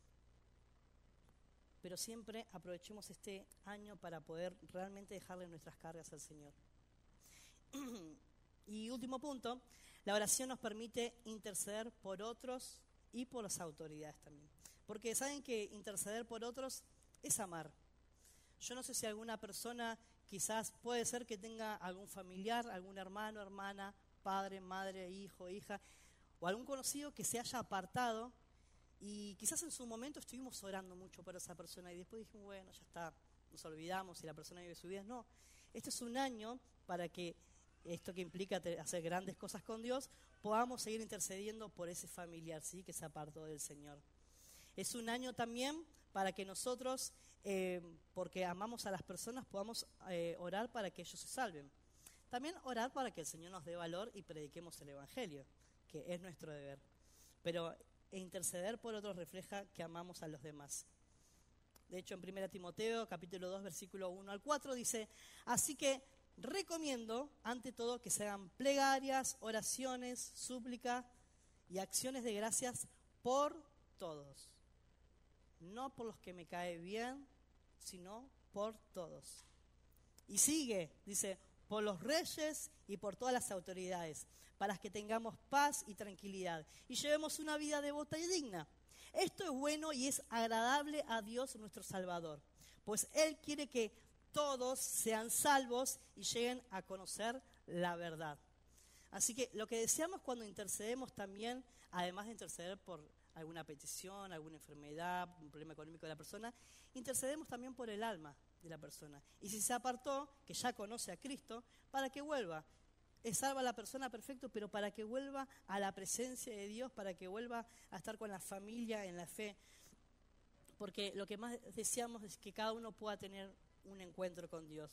S2: Pero siempre aprovechemos este año para poder realmente dejarle nuestras cargas al Señor. Y último punto, la oración nos permite interceder por otros y por las autoridades también. Porque saben que interceder por otros es amar. Yo no sé si alguna persona quizás puede ser que tenga algún familiar, algún hermano, hermana, padre, madre, hijo, hija, o algún conocido que se haya apartado. Y quizás en su momento estuvimos orando mucho por esa persona y después dijimos, bueno, ya está, nos olvidamos y la persona vive su vida. No, este es un año para que esto que implica hacer grandes cosas con Dios, podamos seguir intercediendo por ese familiar, ¿sí? Que se apartó del Señor. Es un año también para que nosotros, eh, porque amamos a las personas, podamos eh, orar para que ellos se salven. También orar para que el Señor nos dé valor y prediquemos el Evangelio, que es nuestro deber. Pero e interceder por otros refleja que amamos a los demás. De hecho, en primera Timoteo, capítulo dos, versículo uno al cuatro, dice, así que recomiendo, ante todo, que se hagan plegarias, oraciones, súplicas y acciones de gracias por todos. No por los que me cae bien, sino por todos. Y sigue, dice, por los reyes y por todas las autoridades, para que tengamos paz y tranquilidad y llevemos una vida devota y digna. Esto es bueno y es agradable a Dios nuestro Salvador, pues Él quiere que todos sean salvos y lleguen a conocer la verdad. Así que lo que deseamos cuando intercedemos también, además de interceder por alguna petición, alguna enfermedad, un problema económico de la persona, intercedemos también por el alma de la persona. Y si se apartó, que ya conoce a Cristo, para que vuelva. Es salva a la persona perfecto, pero para que vuelva a la presencia de Dios, para que vuelva a estar con la familia en la fe. Porque lo que más deseamos es que cada uno pueda tener un encuentro con Dios.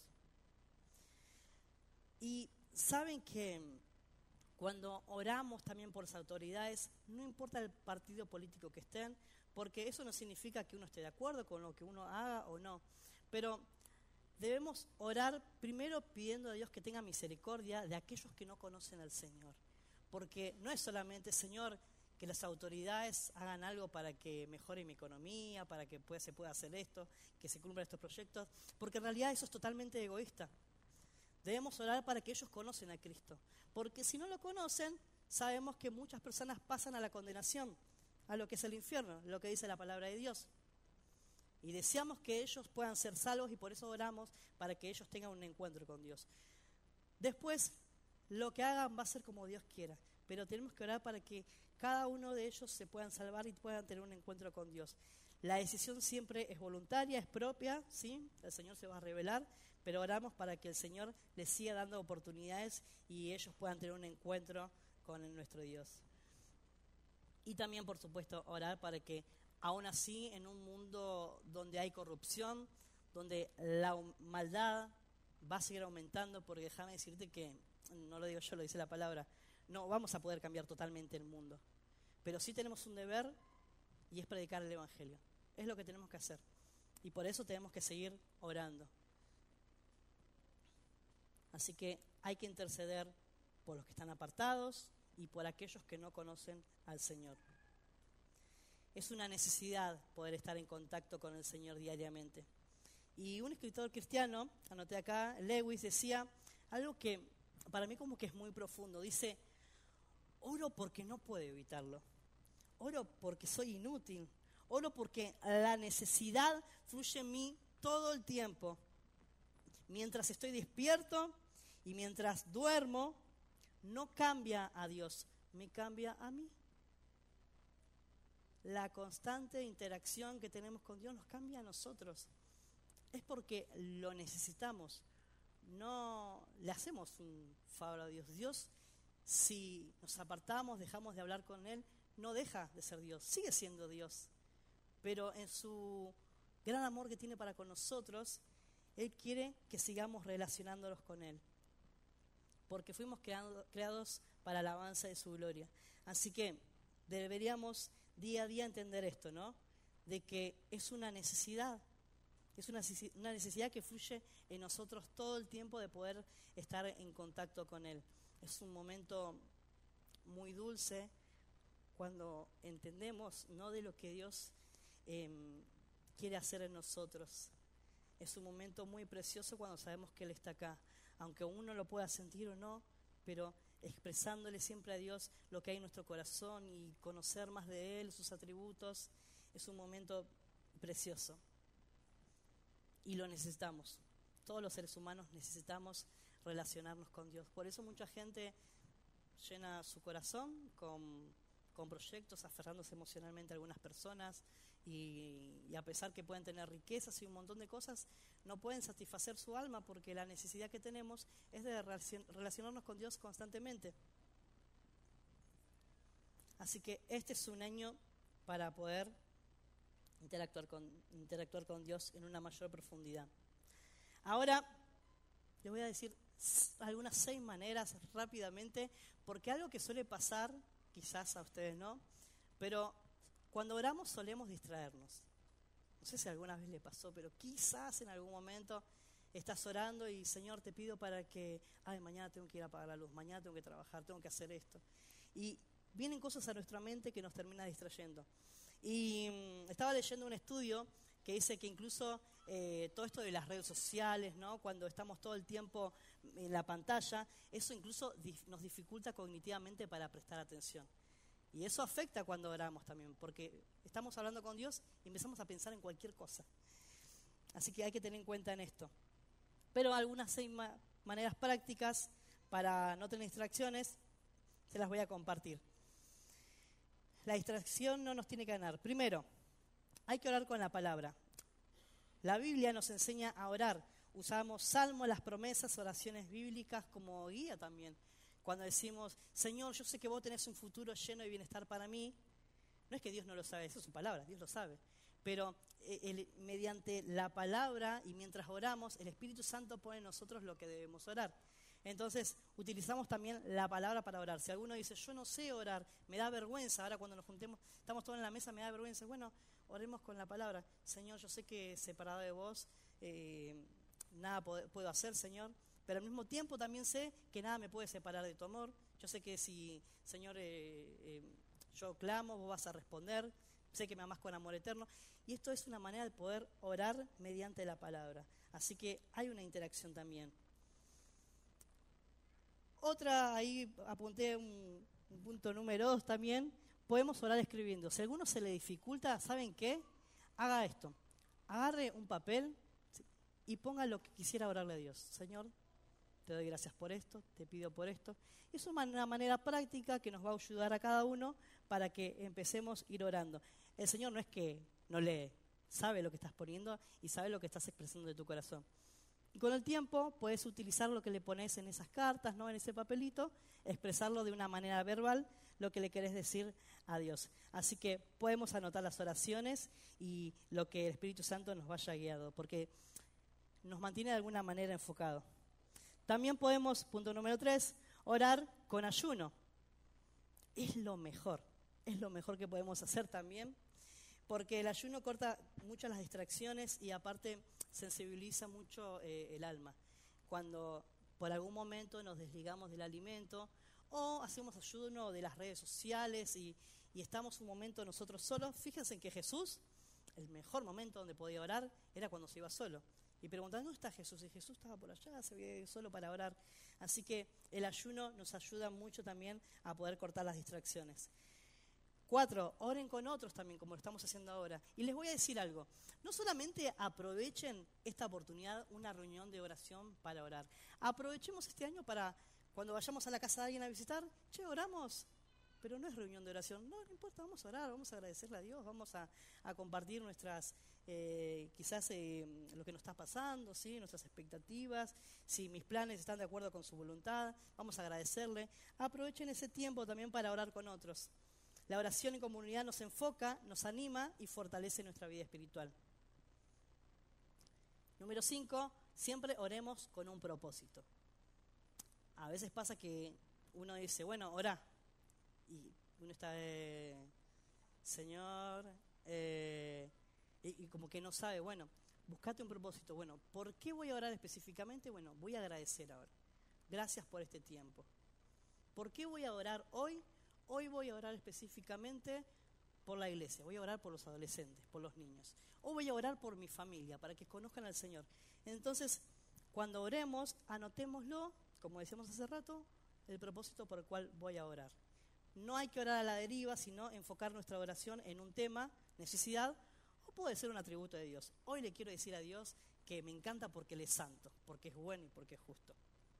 S2: Y saben que cuando oramos también por las autoridades, no importa el partido político que estén, porque eso no significa que uno esté de acuerdo con lo que uno haga o no. Pero debemos orar primero pidiendo a Dios que tenga misericordia de aquellos que no conocen al Señor. Porque no es solamente, Señor, que las autoridades hagan algo para que mejore mi economía, para que pueda, se pueda hacer esto, que se cumplan estos proyectos, porque en realidad eso es totalmente egoísta. Debemos orar para que ellos conocen a Cristo. Porque si no lo conocen, sabemos que muchas personas pasan a la condenación, a lo que es el infierno, lo que dice la palabra de Dios. Y deseamos que ellos puedan ser salvos y por eso oramos para que ellos tengan un encuentro con Dios. Después, lo que hagan va a ser como Dios quiera, pero tenemos que orar para que cada uno de ellos se puedan salvar y puedan tener un encuentro con Dios. La decisión siempre es voluntaria, es propia, ¿sí? El Señor se va a revelar, pero oramos para que el Señor les siga dando oportunidades y ellos puedan tener un encuentro con nuestro Dios. Y también, por supuesto, orar para que, aún así, en un mundo donde hay corrupción, donde la maldad va a seguir aumentando, porque déjame decirte que, no lo digo yo, lo dice la palabra, no vamos a poder cambiar totalmente el mundo, pero sí tenemos un deber y es predicar el Evangelio. Es lo que tenemos que hacer y por eso tenemos que seguir orando. Así que hay que interceder por los que están apartados y por aquellos que no conocen al Señor. Es una necesidad poder estar en contacto con el Señor diariamente. Y un escritor cristiano, anoté acá, Lewis, decía algo que para mí como que es muy profundo. Dice, oro porque no puedo evitarlo. Oro porque soy inútil. Oro porque la necesidad fluye en mí todo el tiempo. Mientras estoy despierto y mientras duermo, no cambia a Dios, me cambia a mí. La constante interacción que tenemos con Dios nos cambia a nosotros. Es porque lo necesitamos. No le hacemos un favor a Dios. Dios, si nos apartamos, dejamos de hablar con Él, no deja de ser Dios, sigue siendo Dios. Pero en su gran amor que tiene para con nosotros, Él quiere que sigamos relacionándonos con Él. Porque fuimos creado, creados para la alabanza de su gloria. Así que deberíamos día a día entender esto, ¿no? De que es una necesidad, es una, una necesidad que fluye en nosotros todo el tiempo de poder estar en contacto con Él. Es un momento muy dulce cuando entendemos, ¿no?, de lo que Dios eh, quiere hacer en nosotros. Es un momento muy precioso cuando sabemos que Él está acá. Aunque uno lo pueda sentir o no, pero expresándole siempre a Dios lo que hay en nuestro corazón y conocer más de Él, sus atributos, es un momento precioso. Y lo necesitamos. Todos los seres humanos necesitamos relacionarnos con Dios. Por eso mucha gente llena su corazón con, con proyectos, aferrándose emocionalmente a algunas personas, y, y a pesar que pueden tener riquezas y un montón de cosas, no pueden satisfacer su alma porque la necesidad que tenemos es de relacionarnos con Dios constantemente. Así que este es un año para poder interactuar con, interactuar con Dios en una mayor profundidad. Ahora les voy a decir algunas seis maneras rápidamente, porque algo que suele pasar, quizás a ustedes no, pero cuando oramos solemos distraernos. No sé si alguna vez le pasó, pero quizás en algún momento estás orando y Señor, te pido para que, ay, mañana tengo que ir a apagar la luz, mañana tengo que trabajar, tengo que hacer esto. Y vienen cosas a nuestra mente que nos termina distrayendo. Y um, estaba leyendo un estudio que dice que incluso eh, todo esto de las redes sociales, ¿no?, cuando estamos todo el tiempo en la pantalla, eso incluso dif- nos dificulta cognitivamente para prestar atención. Y eso afecta cuando oramos también, porque estamos hablando con Dios y empezamos a pensar en cualquier cosa. Así que hay que tener en cuenta en esto. Pero algunas seis ma- maneras prácticas para no tener distracciones, se las voy a compartir. La distracción no nos tiene que ganar. Primero, hay que orar con la palabra. La Biblia nos enseña a orar. Usamos salmos, las promesas, oraciones bíblicas como guía también. Cuando decimos, Señor, yo sé que vos tenés un futuro lleno de bienestar para mí, no es que Dios no lo sabe, eso es su palabra, Dios lo sabe. Pero eh, el, mediante la palabra y mientras oramos, el Espíritu Santo pone en nosotros lo que debemos orar. Entonces, utilizamos también la palabra para orar. Si alguno dice, yo no sé orar, me da vergüenza, ahora cuando nos juntemos, estamos todos en la mesa, me da vergüenza. Bueno, oremos con la palabra. Señor, yo sé que separado de vos, eh, nada puedo, puedo hacer, Señor. Pero al mismo tiempo también sé que nada me puede separar de tu amor. Yo sé que si, Señor, eh, eh, yo clamo, vos vas a responder. Sé que me amás con amor eterno. Y esto es una manera de poder orar mediante la palabra. Así que hay una interacción también. Otra, ahí apunté un, un punto número dos también, podemos orar escribiendo. Si a alguno se le dificulta, ¿saben qué? Haga esto, agarre un papel y ponga lo que quisiera orarle a Dios. Señor, te doy gracias por esto, te pido por esto. Es una manera práctica que nos va a ayudar a cada uno para que empecemos a ir orando. El Señor no es que no lee, sabe lo que estás poniendo y sabe lo que estás expresando de tu corazón. Y con el tiempo puedes utilizar lo que le pones en esas cartas, ¿no? En ese papelito, expresarlo de una manera verbal, lo que le querés decir a Dios. Así que podemos anotar las oraciones y lo que el Espíritu Santo nos vaya guiando, porque nos mantiene de alguna manera enfocado. También podemos, punto número tres, orar con ayuno. Es lo mejor, es lo mejor que podemos hacer también, porque el ayuno corta mucho las distracciones y aparte sensibiliza mucho eh, el alma. Cuando por algún momento nos desligamos del alimento o hacemos ayuno de las redes sociales y, y estamos un momento nosotros solos, fíjense que Jesús, el mejor momento donde podía orar era cuando se iba solo. Y preguntan, ¿dónde está Jesús? Y Jesús estaba por allá, se había ido solo para orar. Así que el ayuno nos ayuda mucho también a poder cortar las distracciones. Cuatro, oren con otros también, como lo estamos haciendo ahora. Y les voy a decir algo, no solamente aprovechen esta oportunidad, una reunión de oración para orar. Aprovechemos este año para, cuando vayamos a la casa de alguien a visitar, che, oramos, pero no es reunión de oración. No, no importa, vamos a orar, vamos a agradecerle a Dios, vamos a, a compartir nuestras, eh, quizás eh, lo que nos está pasando, ¿sí? Nuestras expectativas, si mis planes están de acuerdo con su voluntad, vamos a agradecerle. Aprovechen ese tiempo también para orar con otros. La oración en comunidad nos enfoca, nos anima y fortalece nuestra vida espiritual. Número cinco, siempre oremos con un propósito. A veces pasa que uno dice, bueno, orá. Y uno está, eh, Señor, eh, y, y como que no sabe, bueno, buscate un propósito. Bueno, ¿por qué voy a orar específicamente? Bueno, voy a agradecer ahora. Gracias por este tiempo. ¿Por qué voy a orar hoy? Hoy voy a orar específicamente por la iglesia, voy a orar por los adolescentes, por los niños. O voy a orar por mi familia, para que conozcan al Señor. Entonces, cuando oremos, anotémoslo, como decíamos hace rato, el propósito por el cual voy a orar. No hay que orar a la deriva, sino enfocar nuestra oración en un tema, necesidad, o puede ser un atributo de Dios. Hoy le quiero decir a Dios que me encanta porque Él es santo, porque es bueno y porque es justo.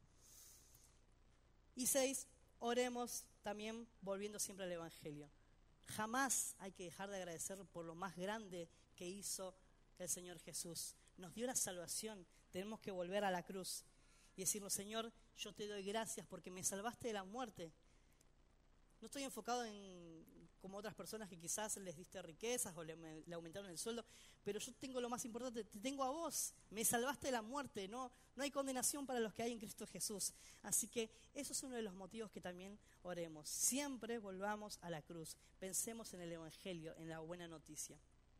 S2: Y seis, oremos también volviendo siempre al Evangelio. Jamás hay que dejar de agradecer por lo más grande que hizo el Señor Jesús. Nos dio la salvación, tenemos que volver a la cruz y decirnos, Señor, yo te doy gracias porque me salvaste de la muerte. No estoy enfocado en como otras personas que quizás les diste riquezas o le, le aumentaron el sueldo, pero yo tengo lo más importante, te tengo a vos, me salvaste de la muerte, no, no hay condenación para los que hay en Cristo Jesús. Así que eso es uno de los motivos que también oremos. Siempre volvamos a la cruz, pensemos en el Evangelio, en la buena noticia.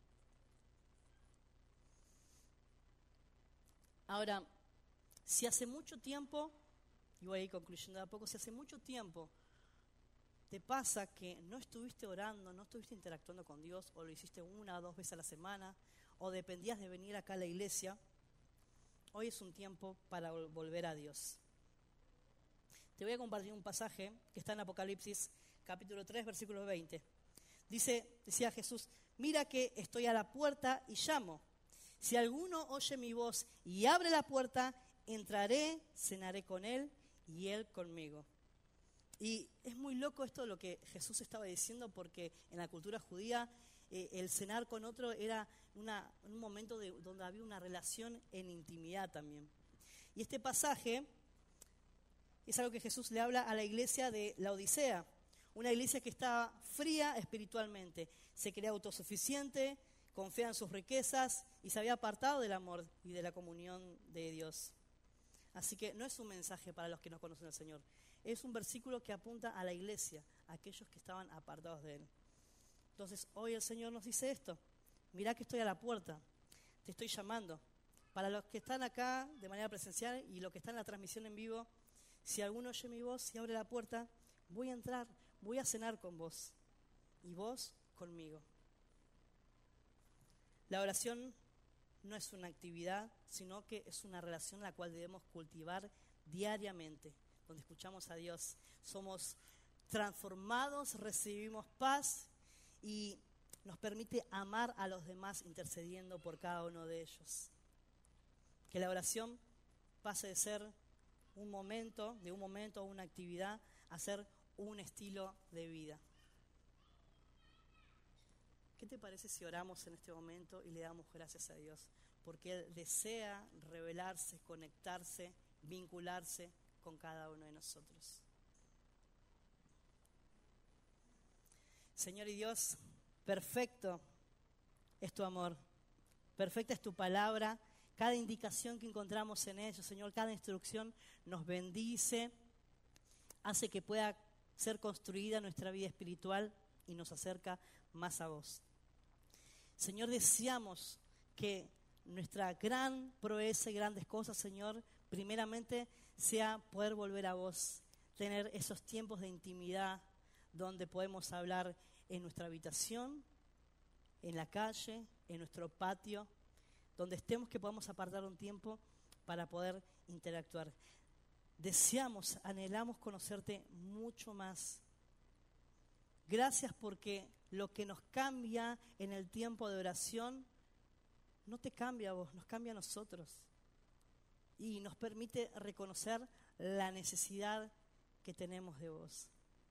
S2: Ahora, si hace mucho tiempo, y voy a ir concluyendo de a poco, si hace mucho tiempo te pasa que no estuviste orando, no estuviste interactuando con Dios, o lo hiciste una o dos veces a la semana, o dependías de venir acá a la iglesia, hoy es un tiempo para volver a Dios. Te voy a compartir un pasaje que está en Apocalipsis, capítulo tres, versículo veinte. Dice, decía Jesús, mira que estoy a la puerta y llamo. Si alguno oye mi voz y abre la puerta, entraré, cenaré con él y él conmigo. Y es muy loco esto lo que Jesús estaba diciendo, porque en la cultura judía eh, el cenar con otro era una, un momento de, donde había una relación en intimidad también. Y este pasaje es algo que Jesús le habla a la iglesia de Laodicea, una iglesia que estaba fría espiritualmente, se creía autosuficiente, confiaba en sus riquezas y se había apartado del amor y de la comunión de Dios. Así que no es un mensaje para los que no conocen al Señor. Es un versículo que apunta a la iglesia, a aquellos que estaban apartados de Él. Entonces, hoy el Señor nos dice esto. Mirá que estoy a la puerta, te estoy llamando. Para los que están acá de manera presencial y los que están en la transmisión en vivo, si alguno oye mi voz y abre la puerta, voy a entrar, voy a cenar con vos y vos conmigo. La oración no es una actividad, sino que es una relación la cual debemos cultivar diariamente, donde escuchamos a Dios, somos transformados, recibimos paz y nos permite amar a los demás intercediendo por cada uno de ellos. Que la oración pase de ser un momento, de un momento a una actividad, a ser un estilo de vida. ¿Qué te parece si oramos en este momento y le damos gracias a Dios? Porque Él desea revelarse, conectarse, vincularse con cada uno de nosotros. Señor y Dios, perfecto es tu amor, perfecta es tu palabra. Cada indicación que encontramos en ello, Señor, cada instrucción nos bendice, hace que pueda ser construida nuestra vida espiritual y nos acerca más a vos. Señor, deseamos que nuestra gran proeza y grandes cosas, Señor, primeramente sea poder volver a vos, tener esos tiempos de intimidad donde podemos hablar en nuestra habitación, en la calle, en nuestro patio, donde estemos, que podamos apartar un tiempo para poder interactuar. Deseamos, anhelamos conocerte mucho más. Gracias porque lo que nos cambia en el tiempo de oración no te cambia a vos, nos cambia a nosotros. Y nos permite reconocer la necesidad que tenemos de vos.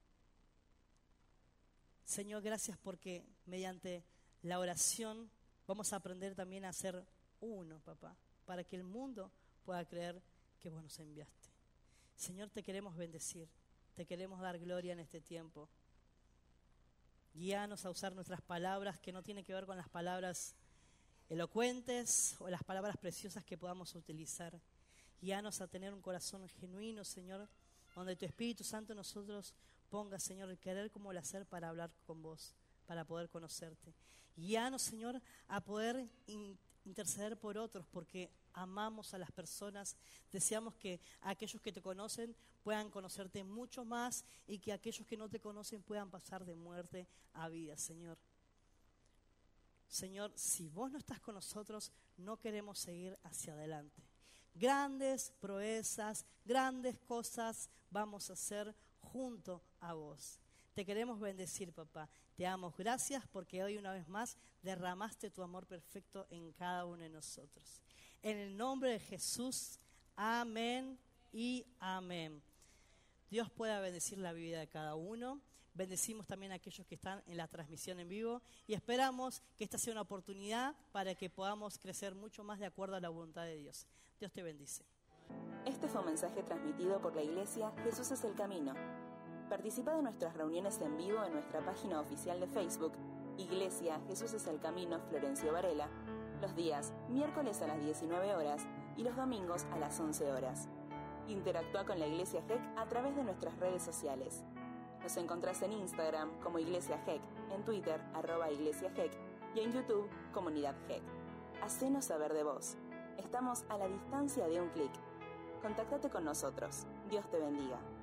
S2: Señor, gracias porque mediante la oración vamos a aprender también a ser uno, papá, para que el mundo pueda creer que vos nos enviaste. Señor, te queremos bendecir, te queremos dar gloria en este tiempo. Guíanos a usar nuestras palabras, que no tienen que ver con las palabras elocuentes o las palabras preciosas que podamos utilizar. Guíanos a tener un corazón genuino, Señor, donde tu Espíritu Santo en nosotros ponga, Señor, el querer como el hacer para hablar con vos, para poder conocerte. Guíanos, Señor, a poder in- interceder por otros, porque amamos a las personas, deseamos que aquellos que te conocen puedan conocerte mucho más y que aquellos que no te conocen puedan pasar de muerte a vida, Señor. Señor, si vos no estás con nosotros, no queremos seguir hacia adelante. Grandes proezas, grandes cosas vamos a hacer junto a vos. Te queremos bendecir, papá. Te damos gracias porque hoy una vez más derramaste tu amor perfecto en cada uno de nosotros. En el nombre de Jesús, amén y amén. Dios pueda bendecir la vida de cada uno. Bendecimos también a aquellos que están en la transmisión en vivo y esperamos que esta sea una oportunidad para que podamos crecer mucho más de acuerdo a la voluntad de Dios. Dios te bendice.
S1: Este fue un mensaje transmitido por la Iglesia Jesús es el Camino. Participa de nuestras reuniones en vivo en nuestra página oficial de Facebook, Iglesia Jesús es el Camino Florencio Varela, los días miércoles a las diecinueve horas y los domingos a las once horas. Interactúa con la Iglesia G E C a través de nuestras redes sociales. Nos encontrás en Instagram como Iglesia G E C, en Twitter, arroba Iglesia G E C, y en YouTube, Comunidad G E C. Hacenos saber de vos. Estamos a la distancia de un clic. Contáctate con nosotros. Dios te bendiga.